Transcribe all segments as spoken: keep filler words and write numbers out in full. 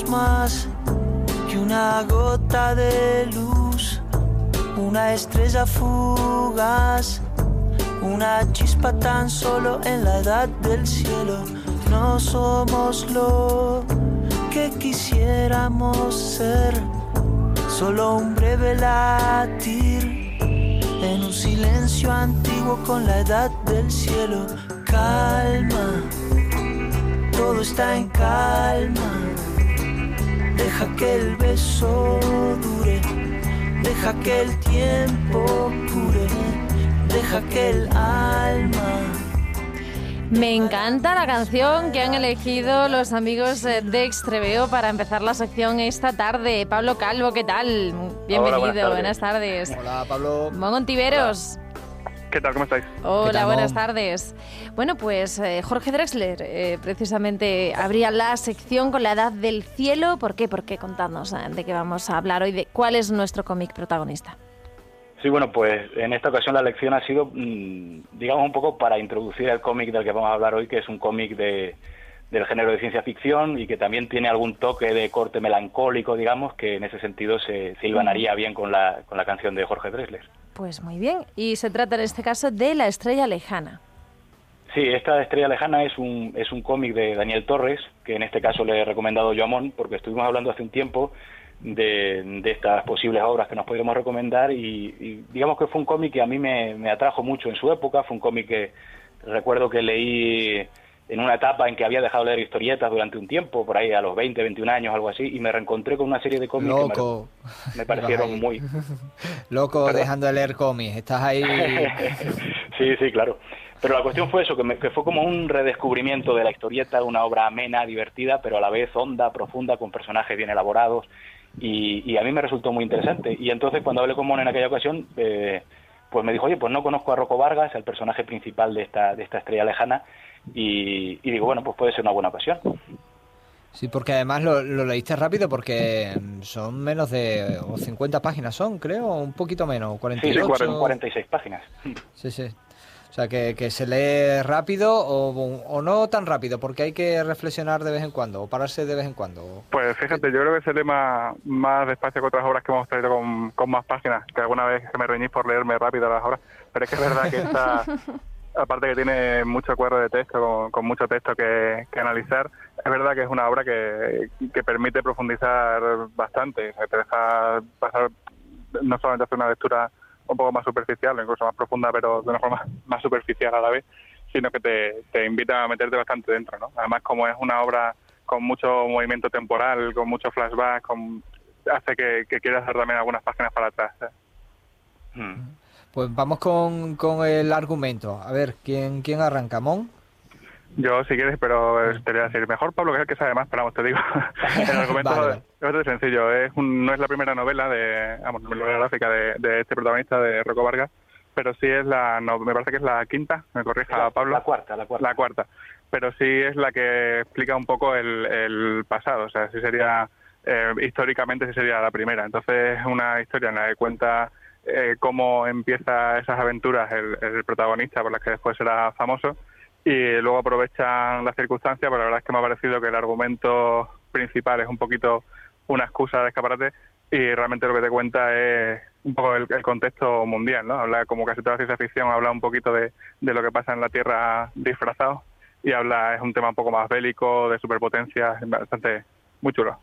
somos más que una gota de luz, una estrella fugaz, una chispa tan solo en la edad del cielo. No somos lo que quisiéramos ser, solo un breve latir en un silencio antiguo con la edad del cielo. Calma, todo está en calma. Deja que el beso dure, deja que el tiempo cure, deja que el alma... Me encanta la canción que han elegido los amigos de Extreveo para empezar la sección esta tarde. Pablo Calvo, ¿qué tal? Bienvenido, Hola, buenas tardes. buenas tardes. Hola, Pablo. Mon Ontiveros. ¿Qué tal? ¿Cómo estáis? Hola, tal, buenas Mon? tardes. Bueno, pues eh, Jorge Drexler eh, precisamente abría la sección con la edad del cielo. ¿Por qué? ¿Por qué? Contadnos eh, de qué vamos a hablar hoy, de cuál es nuestro cómic protagonista. Sí, bueno, pues en esta ocasión la lección ha sido, mmm, digamos, un poco para introducir el cómic del que vamos a hablar hoy, que es un cómic de, del género de ciencia ficción y que también tiene algún toque de corte melancólico, digamos, que en ese sentido se, se hilvanaría bien con la, con la canción de Jorge Drexler. Pues muy bien. Y se trata en este caso de La estrella lejana. Sí, esta Estrella Lejana es un, es un cómic de Daniel Torres, que en este caso le he recomendado yo a Mon, porque estuvimos hablando hace un tiempo de, de estas posibles obras que nos podríamos recomendar y, y digamos que fue un cómic que a mí me, me atrajo mucho en su época. Fue un cómic que recuerdo que leí en una etapa en que había dejado de leer historietas durante un tiempo, por ahí a los veinte, veintiún años, algo así, y me reencontré con una serie de cómics Loco. que me, me parecieron muy... Loco, ¿Perdón? dejando de leer cómics, estás ahí... Sí, sí, claro. Pero la cuestión fue eso, que, me, que fue como un redescubrimiento de la historieta, una obra amena, divertida, pero a la vez honda, profunda, con personajes bien elaborados, y, y a mí me resultó muy interesante. Y entonces cuando hablé con Mon en aquella ocasión, eh, pues me dijo, oye, pues no conozco a Rocco Vargas, el personaje principal de esta, de esta Estrella Lejana, y, y digo, bueno, pues puede ser una buena ocasión. Sí, porque además lo, lo leíste rápido porque son menos de o cincuenta páginas son, creo, o un poquito menos, cuarenta y ocho. Sí, sí, cuarenta y seis páginas. Sí, sí. O sea, que, que se lee rápido o, o no tan rápido, porque hay que reflexionar de vez en cuando, o pararse de vez en cuando. Pues fíjate, yo creo que se lee más, más despacio que otras obras que hemos traído con, con más páginas, que alguna vez que me reñís por leerme rápido las obras, pero es que es verdad que esta, aparte que tiene mucho cuerdo de texto, con, con mucho texto que, que analizar, es verdad que es una obra que, que permite profundizar bastante, te deja pasar, no solamente hacer una lectura un poco más superficial, incluso más profunda, pero de una forma más superficial a la vez, sino que te, te invita a meterte bastante dentro, ¿no? Además, como es una obra con mucho movimiento temporal, con mucho flashback, con, hace que, que quieras dar también algunas páginas para atrás, ¿eh? Hmm. Pues vamos con, con el argumento. A ver, ¿quién, quién arranca? ¿Mon? Yo, si quieres, pero te voy a decir, mejor Pablo, que es el que sabe más, pero vamos, te digo. El argumento Vale, vale. es bastante sencillo. Es un, no es la primera novela de, vamos, novela gráfica de, de este protagonista, de Rocco Vargas, pero sí es la, no, me parece que es la quinta, me corrija La, Pablo. la cuarta, la cuarta. La cuarta. Pero sí es la que explica un poco el, el pasado, o sea, sí sería, eh, históricamente sí sería la primera. Entonces es una historia en la que cuenta eh, cómo empieza esas aventuras el, el protagonista, por las que después será famoso, y luego aprovechan las circunstancias, pero la verdad es que me ha parecido que el argumento principal es un poquito una excusa de escaparate y realmente lo que te cuenta es un poco el, el contexto mundial, ¿no? Habla, como casi toda la ciencia ficción, habla un poquito de, de lo que pasa en la Tierra disfrazado y habla, es un tema un poco más bélico, de superpotencia, bastante, muy chulo.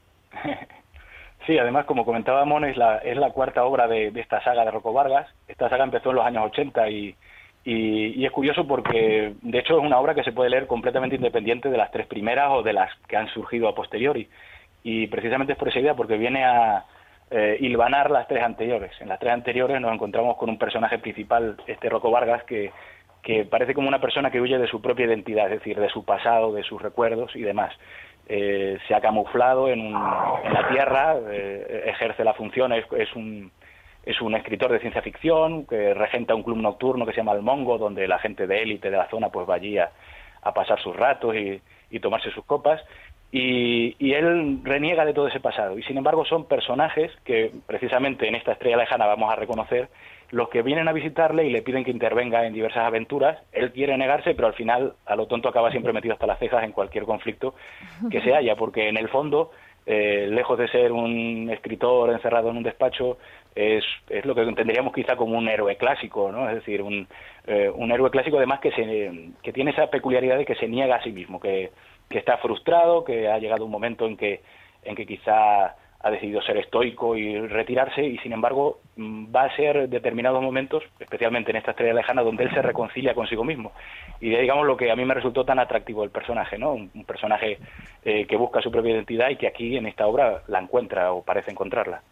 Sí, además, como comentaba Mon, es la, es la cuarta obra de, de esta saga de Rocco Vargas. Esta saga empezó en los años ochenta y Y, y es curioso porque, de hecho, es una obra que se puede leer completamente independiente de las tres primeras o de las que han surgido a posteriori. Y precisamente es por esa idea, porque viene a eh, hilvanar las tres anteriores. En las tres anteriores nos encontramos con un personaje principal, este Rocco Vargas, que, que parece como una persona que huye de su propia identidad, es decir, de su pasado, de sus recuerdos y demás. Eh, se ha camuflado en, un, en la Tierra, eh, ejerce la función, es, es un... Es un escritor de ciencia ficción que regenta un club nocturno que se llama El Mongo, donde la gente de élite de la zona pues va allí a, a pasar sus ratos y, y tomarse sus copas. Y, y él reniega de todo ese pasado. Y sin embargo son personajes que precisamente en esta Estrella Lejana vamos a reconocer los que vienen a visitarle y le piden que intervenga en diversas aventuras. Él quiere negarse, pero al final a lo tonto acaba siempre metido hasta las cejas en cualquier conflicto que se haya, porque en el fondo eh, lejos de ser un escritor encerrado en un despacho, es, es lo que entenderíamos quizá como un héroe clásico, ¿no? Es decir, un, eh, un héroe clásico además que, se, que tiene esa peculiaridad de que se niega a sí mismo, que, que está frustrado, que ha llegado un momento en que, en que quizá ha decidido ser estoico y retirarse, y sin embargo va a ser determinados momentos, especialmente en esta Estrella Lejana, donde él se reconcilia consigo mismo. Y de, digamos, lo que a mí me resultó tan atractivo del personaje, ¿no? Un, un personaje eh, que busca su propia identidad y que aquí en esta obra la encuentra o parece encontrarla.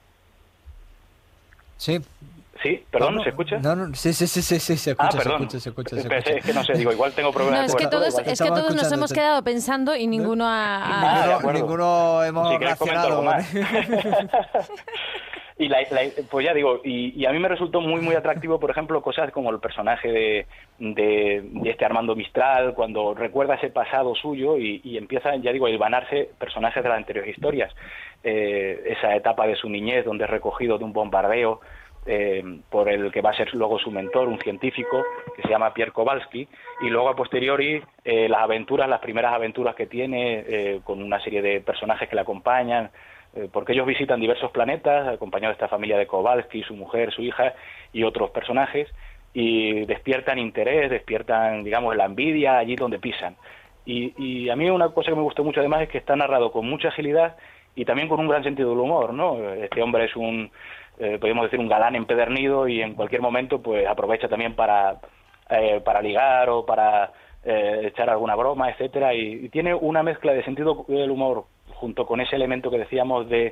Sí. Sí, perdón, no, no, ¿se escucha? No, no, sí, sí, sí, sí, sí, se escucha, ah, perdón. se escucha, se escucha, se Pensé, escucha. es que no sé, digo, igual tengo problemas. No, es de que cobertura, todos, igual. es que todos nos hemos quedado pensando y ninguno ha... Ah, de ninguno, acuerdo. ninguno hemos Si queréis comento algo reaccionado. más. Y la, la, pues ya digo, y, y a mí me resultó muy muy atractivo, por ejemplo, cosas como el personaje de, de, de este Armando Mistral, cuando recuerda ese pasado suyo y, y empiezan, ya digo, a hilvanarse personajes de las anteriores historias. Eh, esa etapa de su niñez, donde es recogido de un bombardeo eh, por el que va a ser luego su mentor, un científico que se llama Pierre Kowalski, y luego a posteriori eh, las aventuras, las primeras aventuras que tiene eh, con una serie de personajes que le acompañan, porque ellos visitan diversos planetas, acompañados de esta familia de Kowalski, su mujer, su hija y otros personajes, y despiertan interés, despiertan, digamos, la envidia allí donde pisan. Y, y a mí una cosa que me gustó mucho además es que está narrado con mucha agilidad y también con un gran sentido del humor, ¿no? Este hombre es un, eh, podríamos decir, un galán empedernido y en cualquier momento pues aprovecha también para, eh, para ligar o para eh, echar alguna broma, etcétera, y, y tiene una mezcla de sentido del humor junto con ese elemento que decíamos de,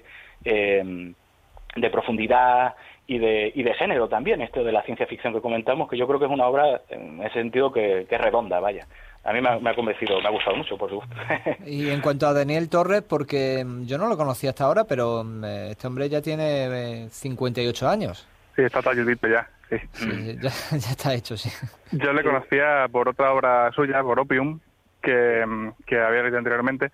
eh, de profundidad y de, y de género también, esto de la ciencia ficción que comentamos, que yo creo que es una obra en ese sentido que, que es redonda, vaya. A mí me ha, me ha convencido, me ha gustado mucho, por supuesto. Y en cuanto a Daniel Torres, porque yo no lo conocía hasta ahora, pero este hombre ya tiene cincuenta y ocho años. Sí, está talludito ya, sí. Sí, ya, ya está hecho, sí. Yo le conocía por otra obra suya, por Opium, que, que había leído anteriormente.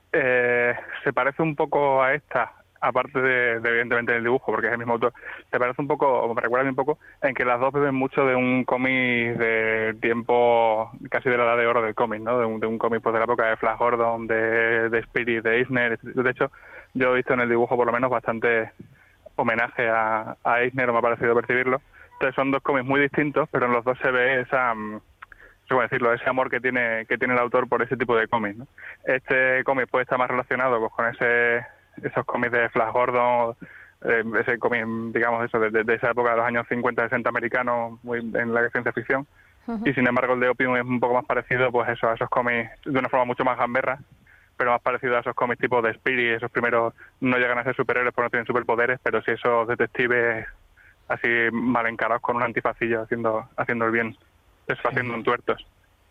Eh, se parece un poco a esta, aparte de, de evidentemente del dibujo, porque es el mismo autor. Se parece un poco, o me recuerda un poco, en que las dos beben mucho de un cómic de tiempo casi de la edad de oro del cómic, ¿no? De un, de un cómic pues, de la época de Flash Gordon, de, de Spirit, de Eisner. De hecho, yo he visto en el dibujo por lo menos bastante homenaje a, a Eisner, o me ha parecido percibirlo. Entonces son dos cómics muy distintos, pero en los dos se ve esa... ¿cómo decirlo? Ese amor que tiene que tiene el autor por ese tipo de cómics, ¿no? Este cómic puede estar más relacionado pues, con ese esos cómics de Flash Gordon, eh, ese cómic, digamos, eso de, de esa época de los años cincuenta, sesenta americanos, muy en la ciencia ficción. Uh-huh. Y sin embargo el de Opium es un poco más parecido pues eso a esos cómics de una forma mucho más gamberra, pero más parecido a esos cómics tipo de Spirit. Esos primeros no llegan a ser superhéroes porque no tienen superpoderes, pero sí esos detectives así mal encarados con un antifacillo haciendo haciendo el bien. Eso, haciendo un tuertos.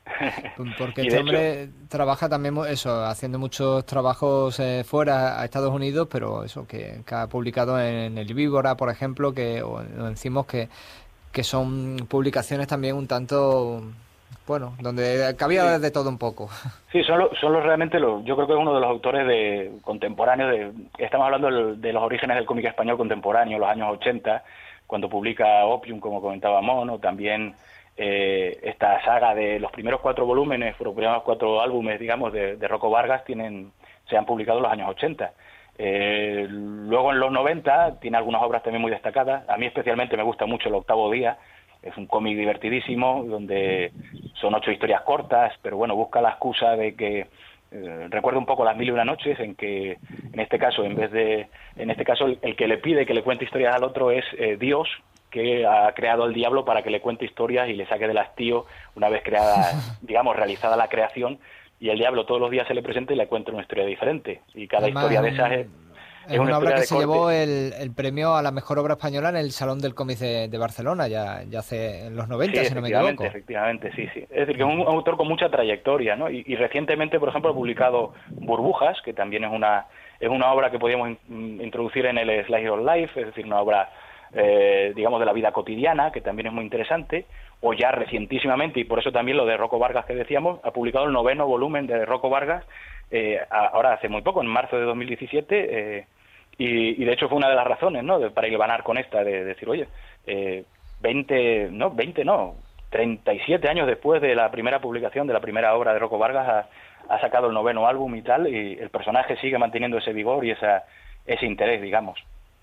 Porque este hombre hecho... trabaja también eso, haciendo muchos trabajos eh, fuera a Estados Unidos, pero eso que, que ha publicado en el Víbora, por ejemplo, que o en Cimos, que, que son publicaciones también un tanto, bueno, donde cabía sí. de todo un poco. Sí, son los, son los realmente los, yo creo que es uno de los autores de contemporáneos, de, estamos hablando de, de los orígenes del cómic español contemporáneo, los años ochenta, cuando publica Opium, como comentaba Mono, también... Eh, esta saga de los primeros cuatro volúmenes, los primeros cuatro álbumes, digamos, de, de Rocco Vargas tienen, se han publicado en los años ochenta. Eh, luego en los noventa tiene algunas obras también muy destacadas. A mí especialmente me gusta mucho El Octavo Día. Es un cómic divertidísimo, donde son ocho historias cortas, pero bueno, busca la excusa de que eh, recuerda un poco Las Mil y Una Noches, en que en este caso, en vez de, en este caso el, el que le pide que le cuente historias al otro es eh, Dios, que ha creado al diablo para que le cuente historias y le saque del hastío una vez creada, digamos, realizada la creación, y el diablo todos los días se le presenta y le cuenta una historia diferente. Y cada Además, historia de esas es, es, es una, una obra que se corte. llevó el, el premio a la mejor obra española en el Salón del Cómic de, de Barcelona, ya, ya hace en los noventa, sí, si no me equivoco. Efectivamente, sí, sí. Es decir, que es un autor con mucha trayectoria, ¿no? Y, y recientemente, por ejemplo, ha publicado Burbujas, que también es una es una obra que podríamos in, introducir en el Slice of Life, es decir, una obra... Eh, digamos de la vida cotidiana, que también es muy interesante, o ya recientísimamente, y por eso también lo de Rocco Vargas que decíamos, ha publicado el noveno volumen de Rocco Vargas, eh, ahora hace muy poco, en marzo de dos mil diecisiete, eh, y, y de hecho fue una de las razones, ¿no?, de, para hilvanar con esta, de, de decir, oye, eh, veinte, no, veinte no, treinta y siete años después de la primera publicación de la primera obra de Rocco Vargas, ha, ha sacado el noveno álbum y tal, y el personaje sigue manteniendo ese vigor y esa, ese interés, digamos.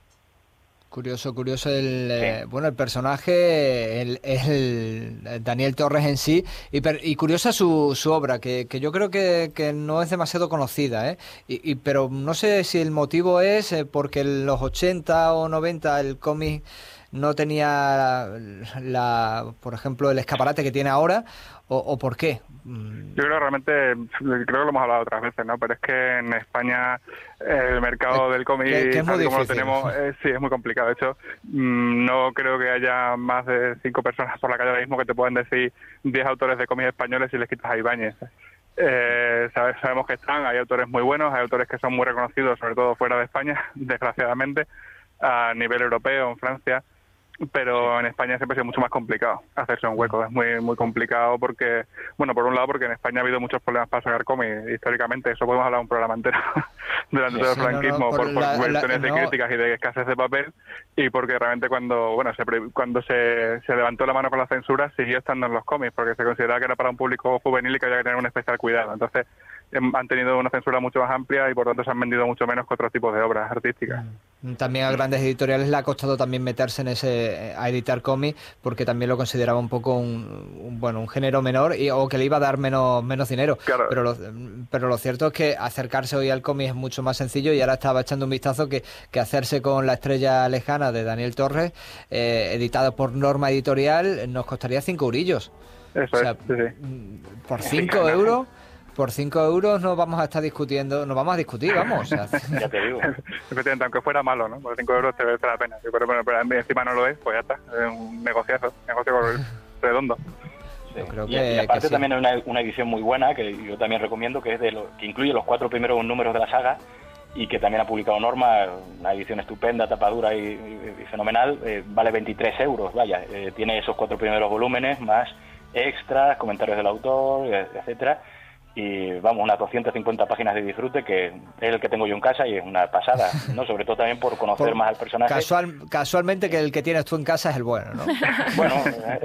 Curioso, curioso el Sí. eh, bueno el personaje, el, el Daniel Torres en sí, y, per, y curiosa su, su obra, que, que yo creo que, que no es demasiado conocida, ¿eh? Y, y, pero no sé si el motivo es eh, porque en los ochenta o noventa el cómic no tenía la, la, por ejemplo, el escaparate que tiene ahora, o, o por qué. Yo creo realmente, creo que lo hemos hablado otras veces, ¿no? Pero es que en España el mercado del cómic, que, que tal como lo tenemos, eh, sí, es muy complicado. De hecho, mmm, no creo que haya más de cinco personas por la calle ahora mismo que te puedan decir diez autores de cómics españoles si les quitas a Ibáñez. Eh, sabemos que están, hay autores muy buenos, hay autores que son muy reconocidos, sobre todo fuera de España, desgraciadamente, a nivel europeo, en Francia, pero en España siempre ha sido mucho más complicado hacerse un hueco. Es muy muy complicado porque, bueno, por un lado porque en España ha habido muchos problemas para sacar cómics históricamente, eso podemos hablar un programa entero durante todo el sí, franquismo, no, no, por por, por la, cuestiones la, de no. críticas y de escasez de papel, y porque realmente cuando bueno se cuando se, se levantó la mano con la censura siguió estando en los cómics, porque se consideraba que era para un público juvenil y que había que tener un especial cuidado. Entonces han tenido una censura mucho más amplia y por tanto se han vendido mucho menos que otros tipos de obras artísticas. También a grandes editoriales le ha costado también meterse en ese a editar cómics, porque también lo consideraba un poco un, un bueno un género menor y o que le iba a dar menos menos dinero. Claro. Pero lo, pero lo cierto es que acercarse hoy al cómic es mucho más sencillo, y ahora estaba echando un vistazo que, que hacerse con La estrella lejana de Daniel Torres, eh, editado por Norma Editorial, nos costaría cinco eurillos. Eso o sea, es, sí, sí. Por cinco euros... Por cinco euros no vamos a estar discutiendo, nos vamos a discutir, vamos. O sea. Ya te digo. Efectivamente, aunque fuera malo, ¿no? Por cinco euros te merece la pena. Pero, pero, pero encima no lo es, pues ya está. Es un negociazo, negocio redondo. Sí. Yo creo y, que, y aparte que sí. también hay una, una edición muy buena que yo también recomiendo, que es de lo, que incluye los cuatro primeros números de la saga y que también ha publicado Norma, una edición estupenda, tapadura y, y, y fenomenal, eh, vale veintitrés euros, vaya, eh, tiene esos cuatro primeros volúmenes más extras, comentarios del autor, etcétera. Y vamos, unas doscientas cincuenta páginas de disfrute, que es el que tengo yo en casa y es una pasada, ¿no? Sobre todo también por conocer por, más al personaje. Casual, casualmente que el que tienes tú en casa es el bueno, ¿no? Bueno.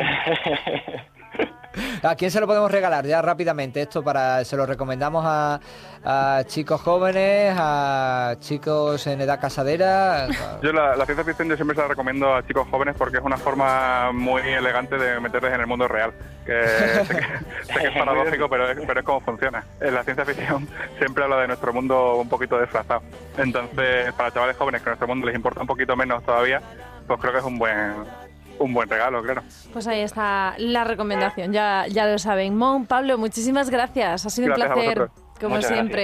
¿A quién se lo podemos regalar ya rápidamente? Esto para se lo recomendamos a, a chicos jóvenes, a chicos en edad casadera. Yo la, la ciencia ficción yo siempre se la recomiendo a chicos jóvenes porque es una forma muy elegante de meterles en el mundo real. Que sé que, sé que es paradójico, pero es, pero es como funciona. En la ciencia ficción siempre habla de nuestro mundo un poquito desfasado. Entonces, para chavales jóvenes que nuestro mundo les importa un poquito menos todavía, pues creo que es un buen un buen regalo, claro. Pues ahí está la recomendación, ya, ya lo saben. Mon, Pablo, muchísimas gracias. Ha sido Gracias un placer, como Muchas siempre. Gracias.